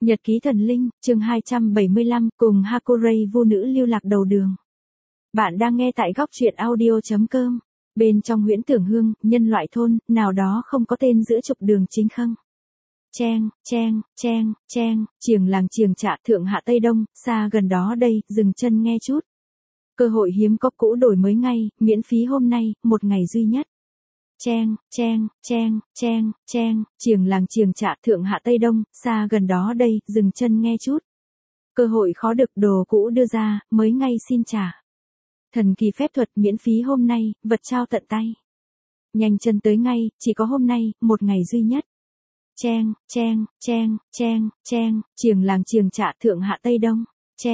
Nhật ký thần linh, chương 275, cùng Hakurei vô nữ lưu lạc đầu đường. Bạn đang nghe tại góc truyện audio.com. Bên trong huyễn tưởng hương, nhân loại thôn, nào đó không có tên giữa trục đường chính khâng. Cheng, chiềng làng chiềng trạ thượng hạ tây đông, xa gần đó đây, dừng chân nghe chút. Cơ hội hiếm có cũ đổi mới ngay, miễn phí hôm nay, một ngày duy nhất. Cheng, chiềng làng chiềng trạ thượng hạ tây đông, xa gần đó đây, dừng chân nghe chút. Cơ hội khó được đồ cũ đưa ra, mới ngay xin trả. Thần kỳ phép thuật miễn phí hôm nay, vật trao tận tay. Nhanh chân tới ngay, chỉ có hôm nay, một ngày duy nhất. Cheng, chiềng làng chiềng trạ thượng hạ tây đông.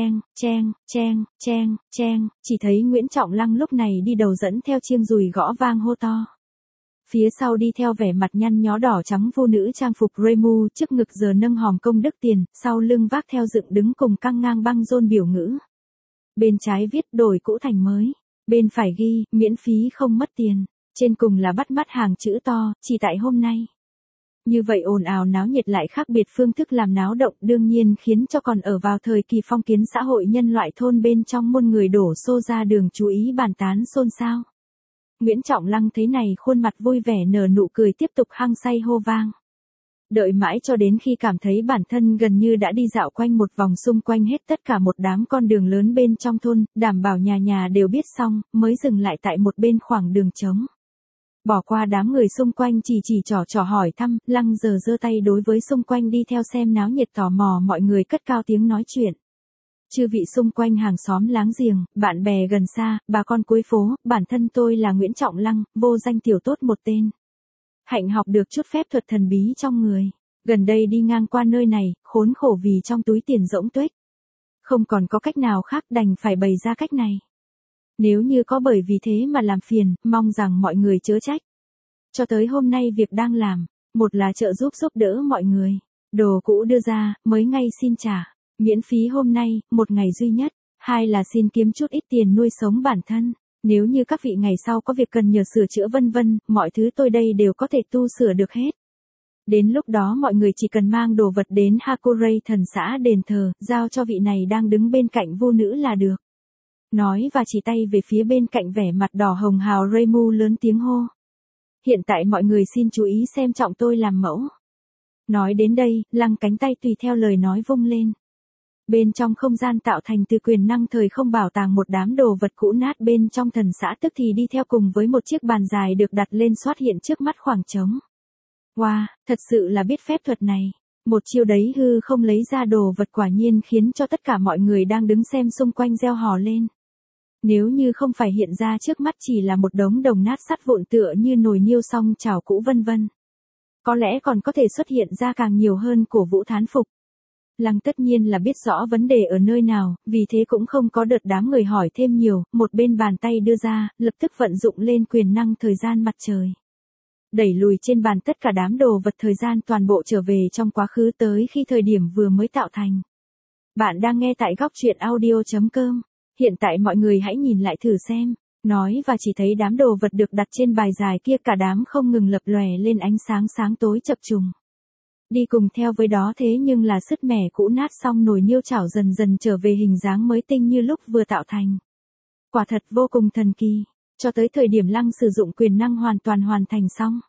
Cheng, chỉ thấy Nguyễn Trọng Lăng lúc này đi đầu dẫn theo chiêng dùi gõ vang hô to. Phía sau đi theo vẻ mặt nhăn nhó đỏ trắng vô nữ trang phục Remu, trước ngực giờ nâng hòm công đức tiền, sau lưng vác theo dựng đứng cùng căng ngang băng rôn biểu ngữ. Bên trái viết đổi cũ thành mới, bên phải ghi miễn phí không mất tiền, trên cùng là bắt mắt hàng chữ to, chỉ tại hôm nay. Như vậy ồn ào náo nhiệt lại khác biệt phương thức làm náo động, đương nhiên khiến cho còn ở vào thời kỳ phong kiến xã hội nhân loại thôn bên trong muôn người đổ xô ra đường chú ý bàn tán xôn xao. Nguyễn Trọng Lăng thấy này khuôn mặt vui vẻ nở nụ cười tiếp tục hăng say hô vang. Đợi mãi cho đến khi cảm thấy bản thân gần như đã đi dạo quanh một vòng xung quanh hết tất cả một đám con đường lớn bên trong thôn, đảm bảo nhà nhà đều biết xong, mới dừng lại tại một bên khoảng đường trống. Bỏ qua đám người xung quanh chỉ trò hỏi thăm, Lăng giờ giơ tay đối với xung quanh đi theo xem náo nhiệt tò mò mọi người cất cao tiếng nói chuyện. Chư vị xung quanh hàng xóm láng giềng, bạn bè gần xa, bà con cuối phố, bản thân tôi là Nguyễn Trọng Lăng, vô danh tiểu tốt một tên. Hạnh học được chút phép thuật thần bí trong người. Gần đây đi ngang qua nơi này, khốn khổ vì trong túi tiền rỗng tuếch. Không còn có cách nào khác đành phải bày ra cách này. Nếu như có bởi vì thế mà làm phiền, mong rằng mọi người chớ trách. Cho tới hôm nay việc đang làm, một là trợ giúp đỡ mọi người. Đồ cũ đưa ra, mới ngay xin trả. Miễn phí hôm nay, một ngày duy nhất. Hai là xin kiếm chút ít tiền nuôi sống bản thân. Nếu như các vị ngày sau có việc cần nhờ sửa chữa vân vân, mọi thứ tôi đây đều có thể tu sửa được hết. Đến lúc đó mọi người chỉ cần mang đồ vật đến Hakurei thần xã đền thờ, giao cho vị này đang đứng bên cạnh vô nữ là được. Nói và chỉ tay về phía bên cạnh vẻ mặt đỏ hồng hào Remu lớn tiếng hô. Hiện tại mọi người xin chú ý xem trọng tôi làm mẫu. Nói đến đây, Lăng cánh tay tùy theo lời nói vung lên. Bên trong không gian tạo thành từ quyền năng thời không bảo tàng một đám đồ vật cũ nát bên trong thần xã tức thì đi theo cùng với một chiếc bàn dài được đặt lên xuất hiện trước mắt khoảng trống. Wow, thật sự là biết phép thuật này. Một chiêu đấy hư không lấy ra đồ vật quả nhiên khiến cho tất cả mọi người đang đứng xem xung quanh reo hò lên. Nếu như không phải hiện ra trước mắt chỉ là một đống đồng nát sắt vụn tựa như nồi niêu song chảo cũ vân vân. Có lẽ còn có thể xuất hiện ra càng nhiều hơn cổ vũ thán phục. Lăng tất nhiên là biết rõ vấn đề ở nơi nào, vì thế cũng không có đợt đám người hỏi thêm nhiều, một bên bàn tay đưa ra, lập tức vận dụng lên quyền năng thời gian mặt trời. Đẩy lùi trên bàn tất cả đám đồ vật thời gian toàn bộ trở về trong quá khứ tới khi thời điểm vừa mới tạo thành. Bạn đang nghe tại góc truyện audio.com. Hiện tại mọi người hãy nhìn lại thử xem. Nói và chỉ thấy đám đồ vật được đặt trên bài dài kia cả đám không ngừng lập lòe lên ánh sáng sáng tối chập trùng. Đi cùng theo với đó thế nhưng là sứt mẻ cũ nát xong nồi niêu chảo dần dần trở về hình dáng mới tinh như lúc vừa tạo thành. Quả thật vô cùng thần kỳ, cho tới thời điểm Lăng sử dụng quyền năng hoàn toàn hoàn thành xong.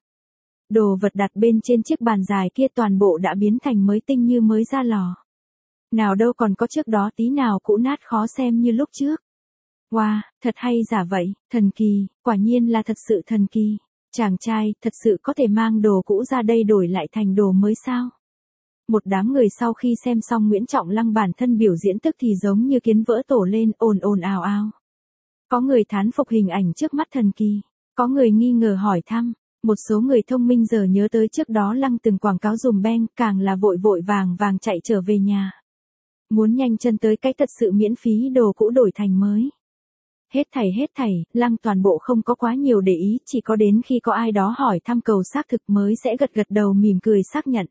Đồ vật đặt bên trên chiếc bàn dài kia toàn bộ đã biến thành mới tinh như mới ra lò. Nào đâu còn có trước đó tí nào cũ nát khó xem như lúc trước. Wow, thật hay giả vậy, thần kỳ, quả nhiên là thật sự thần kỳ. Chàng trai, thật sự có thể mang đồ cũ ra đây đổi lại thành đồ mới sao? Một đám người sau khi xem xong Nguyễn Trọng Lăng bản thân biểu diễn tức thì giống như kiến vỡ tổ lên, ồn ào ào. Có người thán phục hình ảnh trước mắt thần kỳ, có người nghi ngờ hỏi thăm, một số người thông minh giờ nhớ tới trước đó Lăng từng quảng cáo dùm beng, càng là vội vàng chạy trở về nhà. Muốn nhanh chân tới cái thật sự miễn phí đồ cũ đổi thành mới. Hết thảy, Lăng toàn bộ không có quá nhiều để ý, chỉ có đến khi có ai đó hỏi thăm cầu xác thực mới sẽ gật đầu mỉm cười xác nhận.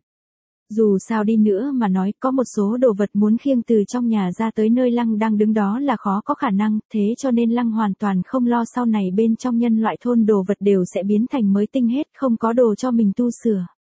Dù sao đi nữa mà nói, có một số đồ vật muốn khiêng từ trong nhà ra tới nơi Lăng đang đứng đó là khó có khả năng, thế cho nên Lăng hoàn toàn không lo sau này bên trong nhân loại thôn đồ vật đều sẽ biến thành mới tinh hết, không có đồ cho mình tu sửa.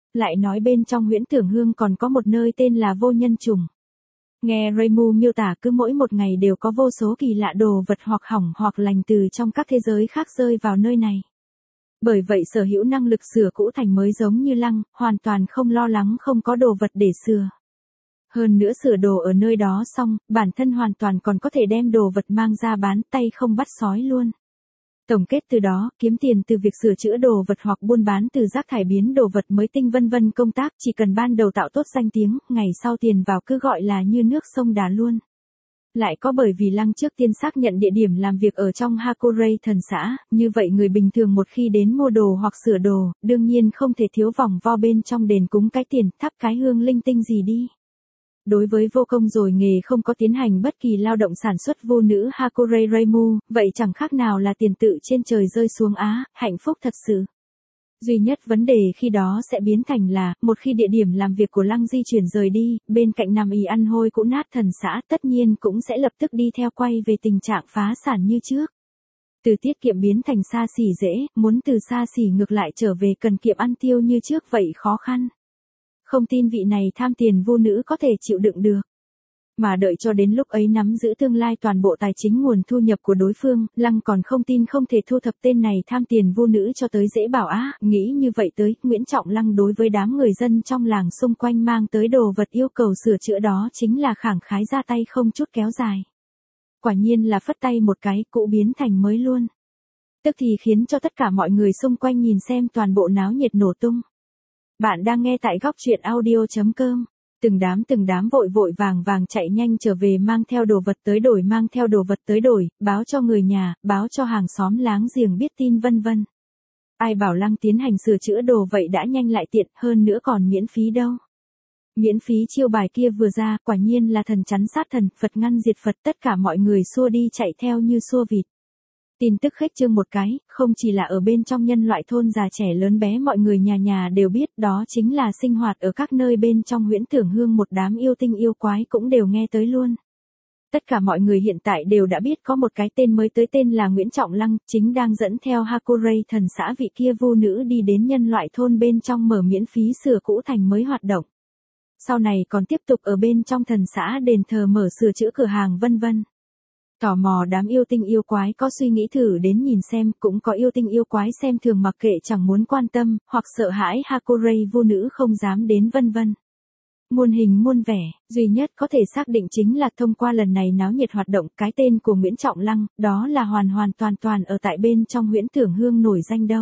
Lại nói bên trong huyễn tưởng hương còn có một nơi tên là vô nhân trùng. Nghe Reimu miêu tả cứ mỗi một ngày đều có vô số kỳ lạ đồ vật hoặc hỏng hoặc lành từ trong các thế giới khác rơi vào nơi này. Bởi vậy sở hữu năng lực sửa cũ thành mới giống như Lăng, hoàn toàn không lo lắng không có đồ vật để sửa. Hơn nữa sửa đồ ở nơi đó xong, bản thân hoàn toàn còn có thể đem đồ vật mang ra bán, tay không bắt sói luôn. Tổng kết từ đó, kiếm tiền từ việc sửa chữa đồ vật hoặc buôn bán từ rác thải biến đồ vật mới tinh vân vân công tác chỉ cần ban đầu tạo tốt danh tiếng, ngày sau tiền vào cứ gọi là như nước sông đà luôn. Lại có bởi vì Lăng trước tiên xác nhận địa điểm làm việc ở trong Hakurei thần xã, như vậy người bình thường một khi đến mua đồ hoặc sửa đồ, đương nhiên không thể thiếu vòng vo bên trong đền cúng cái tiền, thắp cái hương linh tinh gì đi. Đối với vô công rồi nghề không có tiến hành bất kỳ lao động sản xuất vô nữ Hakurei Reimu, vậy chẳng khác nào là tiền tự trên trời rơi xuống á, hạnh phúc thật sự. Duy nhất vấn đề khi đó sẽ biến thành là, một khi địa điểm làm việc của Lăng di chuyển rời đi, bên cạnh nằm ì ăn hôi cũ nát thần xã tất nhiên cũng sẽ lập tức đi theo quay về tình trạng phá sản như trước. Từ tiết kiệm biến thành xa xỉ dễ, muốn từ xa xỉ ngược lại trở về cần kiệm ăn tiêu như trước vậy khó khăn. Không tin vị này tham tiền vô nữ có thể chịu đựng được. Mà đợi cho đến lúc ấy nắm giữ tương lai toàn bộ tài chính nguồn thu nhập của đối phương, Lăng còn không tin không thể thu thập tên này tham tiền vô nữ cho tới dễ bảo á, nghĩ như vậy tới, Nguyễn Trọng Lăng đối với đám người dân trong làng xung quanh mang tới đồ vật yêu cầu sửa chữa đó chính là khẳng khái ra tay không chút kéo dài. Quả nhiên là phất tay một cái, cũ biến thành mới luôn. Tức thì khiến cho tất cả mọi người xung quanh nhìn xem toàn bộ náo nhiệt nổ tung. Bạn đang nghe tại góc truyện audio.com. Từng đám vội vội vàng vàng chạy nhanh trở về mang theo đồ vật tới đổi mang theo đồ vật tới đổi, báo cho người nhà, báo cho hàng xóm láng giềng biết tin vân vân. Ai bảo Lăng tiến hành sửa chữa đồ vậy đã nhanh lại tiện hơn nữa còn miễn phí đâu. Miễn phí chiêu bài kia vừa ra quả nhiên là thần chắn sát thần, Phật ngăn diệt Phật tất cả mọi người xua đi chạy theo như xua vịt. Tin tức khếch trương một cái, không chỉ là ở bên trong nhân loại thôn già trẻ lớn bé mọi người nhà nhà đều biết đó chính là sinh hoạt ở các nơi bên trong huyễn tưởng hương một đám yêu tinh yêu quái cũng đều nghe tới luôn. Tất cả mọi người hiện tại đều đã biết có một cái tên mới tới tên là Nguyễn Trọng Lăng, chính đang dẫn theo Hakurei thần xã vị kia vô nữ đi đến nhân loại thôn bên trong mở miễn phí sửa cũ thành mới hoạt động. Sau này còn tiếp tục ở bên trong thần xã đền thờ mở sửa chữa cửa hàng vân vân. Tò mò đám yêu tinh yêu quái có suy nghĩ thử đến nhìn xem, cũng có yêu tinh yêu quái xem thường mặc kệ chẳng muốn quan tâm, hoặc sợ hãi Hakurei vô nữ không dám đến vân vân. Muôn hình muôn vẻ, duy nhất có thể xác định chính là thông qua lần này náo nhiệt hoạt động cái tên của Nguyễn Trọng Lăng, đó là hoàn toàn ở tại bên trong huyễn tưởng hương nổi danh đâu.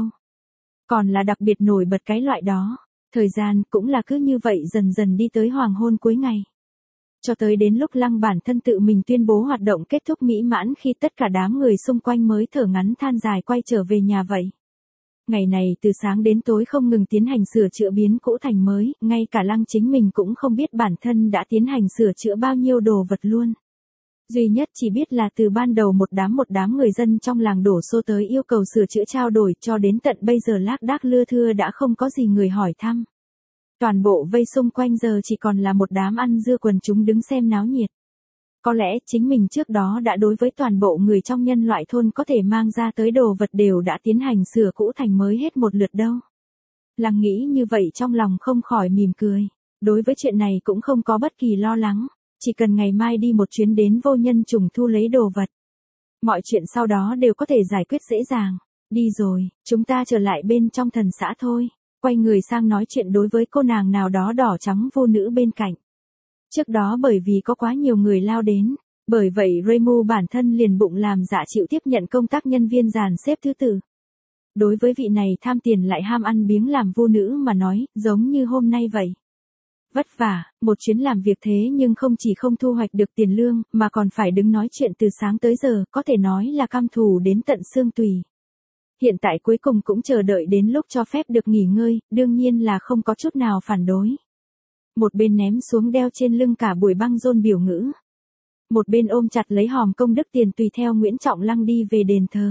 Còn là đặc biệt nổi bật cái loại đó. Thời gian cũng là cứ như vậy dần dần đi tới hoàng hôn cuối ngày. Cho tới đến lúc Lăng bản thân tự mình tuyên bố hoạt động kết thúc mỹ mãn khi tất cả đám người xung quanh mới thở ngắn than dài quay trở về nhà vậy. Ngày này từ sáng đến tối không ngừng tiến hành sửa chữa biến cũ thành mới, ngay cả Lăng chính mình cũng không biết bản thân đã tiến hành sửa chữa bao nhiêu đồ vật luôn. Duy nhất chỉ biết là từ ban đầu một đám người dân trong làng đổ xô tới yêu cầu sửa chữa trao đổi cho đến tận bây giờ lác đác lưa thưa đã không có gì người hỏi thăm. Toàn bộ vây xung quanh giờ chỉ còn là một đám ăn dưa quần chúng đứng xem náo nhiệt. Có lẽ chính mình trước đó đã đối với toàn bộ người trong nhân loại thôn có thể mang ra tới đồ vật đều đã tiến hành sửa cũ thành mới hết một lượt đâu. Lăng nghĩ như vậy trong lòng không khỏi mỉm cười. Đối với chuyện này cũng không có bất kỳ lo lắng. Chỉ cần ngày mai đi một chuyến đến vô nhân trùng thu lấy đồ vật. Mọi chuyện sau đó đều có thể giải quyết dễ dàng. Đi rồi, chúng ta trở lại bên trong thần xã thôi. Quay người sang nói chuyện đối với cô nàng nào đó đỏ trắng vô nữ bên cạnh. Trước đó bởi vì có quá nhiều người lao đến, bởi vậy Reimu bản thân liền bụng làm dạ chịu tiếp nhận công tác nhân viên dàn xếp thứ tự. Đối với vị này tham tiền lại ham ăn biếng làm vô nữ mà nói, giống như hôm nay vậy. Vất vả, một chuyến làm việc thế nhưng không chỉ không thu hoạch được tiền lương, mà còn phải đứng nói chuyện từ sáng tới giờ, có thể nói là căm thù đến tận xương tùy. Hiện tại cuối cùng cũng chờ đợi đến lúc cho phép được nghỉ ngơi, đương nhiên là không có chút nào phản đối. Một bên ném xuống đeo trên lưng cả buổi băng rôn biểu ngữ. Một bên ôm chặt lấy hòm công đức tiền tùy theo Nguyễn Trọng Lăng đi về đền thờ.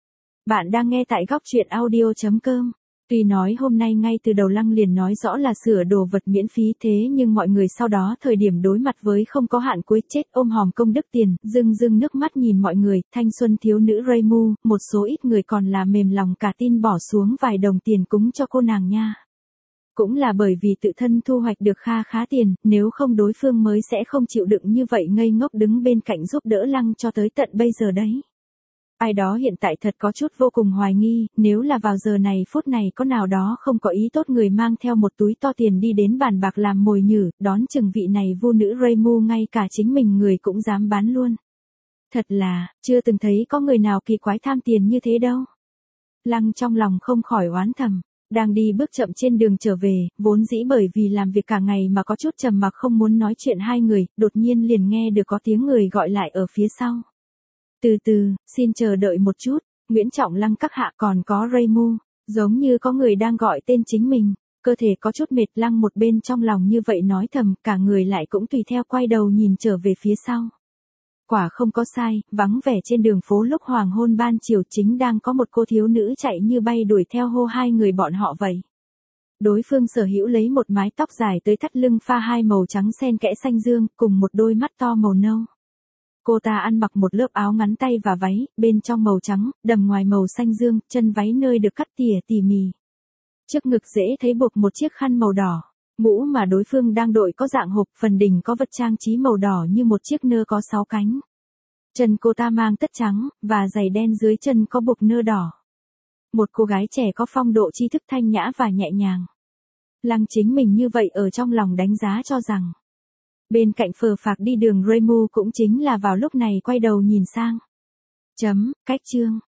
Bạn đang nghe tại góc truyện audio.com. Tuy nói hôm nay ngay từ đầu Lăng liền nói rõ là sửa đồ vật miễn phí thế nhưng mọi người sau đó thời điểm đối mặt với không có hạn cuối chết ôm hòm công đức tiền, rưng nước mắt nhìn mọi người, thanh xuân thiếu nữ Reimu, một số ít người còn là mềm lòng cả tin bỏ xuống vài đồng tiền cúng cho cô nàng nha. Cũng là bởi vì tự thân thu hoạch được kha khá tiền, nếu không đối phương mới sẽ không chịu đựng như vậy ngây ngốc đứng bên cạnh giúp đỡ Lăng cho tới tận bây giờ đấy. Ai đó hiện tại thật có chút vô cùng hoài nghi, nếu là vào giờ này phút này có nào đó không có ý tốt người mang theo một túi to tiền đi đến bàn bạc làm mồi nhử, đón chừng vị này vu nữ Raymu ngay cả chính mình người cũng dám bán luôn. Thật là, chưa từng thấy có người nào kỳ quái tham tiền như thế đâu. Lăng trong lòng không khỏi oán thầm. Đang đi bước chậm trên đường trở về, vốn dĩ bởi vì làm việc cả ngày mà có chút trầm mặc không muốn nói chuyện hai người, đột nhiên liền nghe được có tiếng người gọi lại ở phía sau. Từ từ, xin chờ đợi một chút, Nguyễn Trọng Lăng các hạ còn có Raymu, giống như có người đang gọi tên chính mình, cơ thể có chút mệt Lăng một bên trong lòng như vậy nói thầm, cả người lại cũng tùy theo quay đầu nhìn trở về phía sau. Quả không có sai, vắng vẻ trên đường phố lúc hoàng hôn ban chiều chính đang có một cô thiếu nữ chạy như bay đuổi theo hô hai người bọn họ vậy. Đối phương sở hữu lấy một mái tóc dài tới thắt lưng pha hai màu trắng xen kẽ xanh dương, cùng một đôi mắt to màu nâu. Cô ta ăn mặc một lớp áo ngắn tay và váy, bên trong màu trắng, đầm ngoài màu xanh dương, chân váy nơi được cắt tỉa tỉ mỉ. Trước ngực dễ thấy buộc một chiếc khăn màu đỏ. Mũ mà đối phương đang đội có dạng hộp, phần đỉnh có vật trang trí màu đỏ như một chiếc nơ có 6 cánh. Chân cô ta mang tất trắng, và giày đen dưới chân có buộc nơ đỏ. Một cô gái trẻ có phong độ tri thức thanh nhã và nhẹ nhàng. Lăng chính mình như vậy ở trong lòng đánh giá cho rằng. Bên cạnh phờ phạc đi đường Raymu cũng chính là vào lúc này quay đầu nhìn sang. Cách chương.